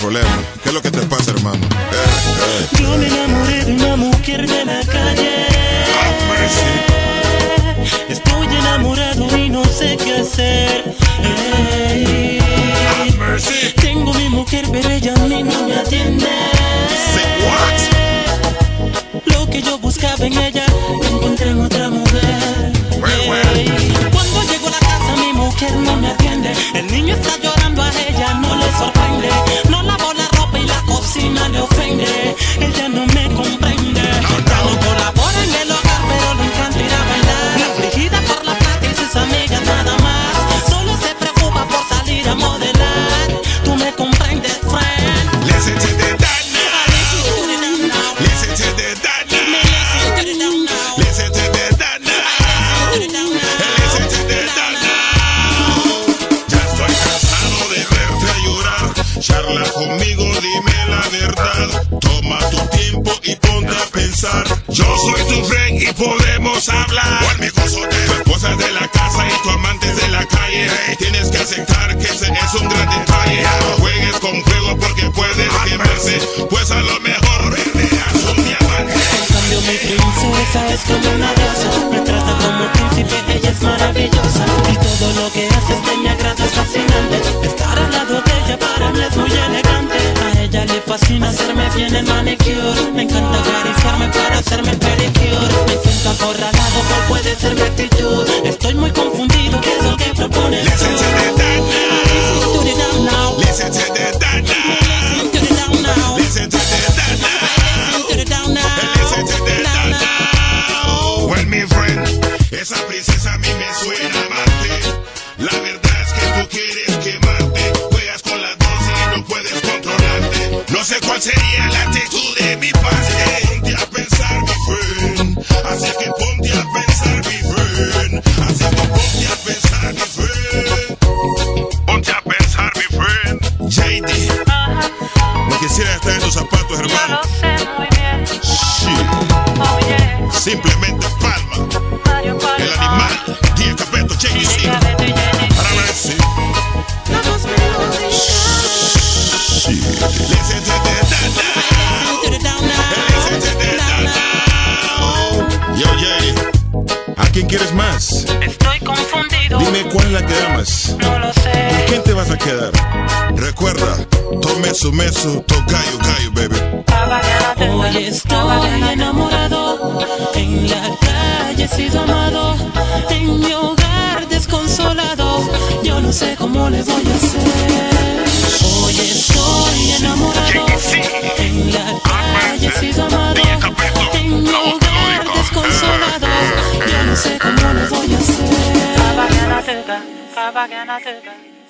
problema? ¿Qué es lo que te pasa, hermano? Yo me enamoré de una mujer de la calle. Estoy enamorado y no sé qué hacer. Tengo mi mujer, pero ella a mí no me atiende. Lo que yo buscaba en ella, lo encontré en otra mujer. Cuando llego a la casa, mi mujer no me atiende. El niño está llorando, a ella no le sorprende. No lavo la ropa y la cocina le ofende. Ella no me comprende. Ya no colabora en el hogar, pero le encanta ir a bailar. Afligida por la plata y sus amigas nada más. Solo se preocupa por salir a modelar. Tú me comprendes, friend. Listen to the Dana. Listen to the Dana. Listen to the Dana. Listen to the Dana. Ya estoy cansado de verte llorar. Charla conmigo, dime la verdad. Toma tu tiempo y ponte a pensar. Yo soy tu friend y podemos hablar. Tu esposa es de la casa y tu amante es de la calle. Tienes que aceptar que ese es un gran detalle. No juegues con fuego porque puedes quemarse. Pues a lo mejor perderás un diamante. En cambio mi princesa es como una diosa. Me trata como príncipe, ella es maravillosa. Y todo lo que haces de mi agrado es fascinante. Estar al lado de ella para mí es muy elegante. A ella le fascina hacerme bien el manicure. Me encanta acariciarme para hacerme el pedicure. Me siento acorralado por puede ser mi actitud. Estoy muy confundido, ¿qué es lo que propones? Listen to the Dana. Listen to the down now. Listen to the Dana. Listen to the down now. Listen to the Dana. Listen to the down now. Listen to the Dana. Well, mi friend, esa princesa a mí me suena amante. La verdad es que tú quieres quemarte. Juegas con las dos y no puedes controlarte. No sé cuál sería la actitud de mi parte. Ponte a pensar, mi friend. Así que ponte a pensar, mi friend. Así que ponte a pensar, mi friend. Ponte a pensar, mi friend. JD, no quisiera estar en tus zapatos, hermano. Lo sé muy bien. Shit. Oye, Simplemente palma. Mario Palma. El animal. Día Capeto, JC. Para ver si. Shit. Listen to the Dana. Listen to the Dana. Yo, Jay. ¿A quién quieres más? Estoy confundido. Dime cuál es la que amas. No lo ¿Con sé. quién te vas a quedar? Recuerda, tome su meso, tocayo, gallo, baby. Hoy estoy enamorado. En la calle he sido amado. En mi hogar desconsolado. Yo no sé cómo le voy a hacer. Hoy estoy enamorado. En la calle he sido amado. En mi hogar desconsolado. Yo no sé cómo le voy a hacer. Kabagana tuga.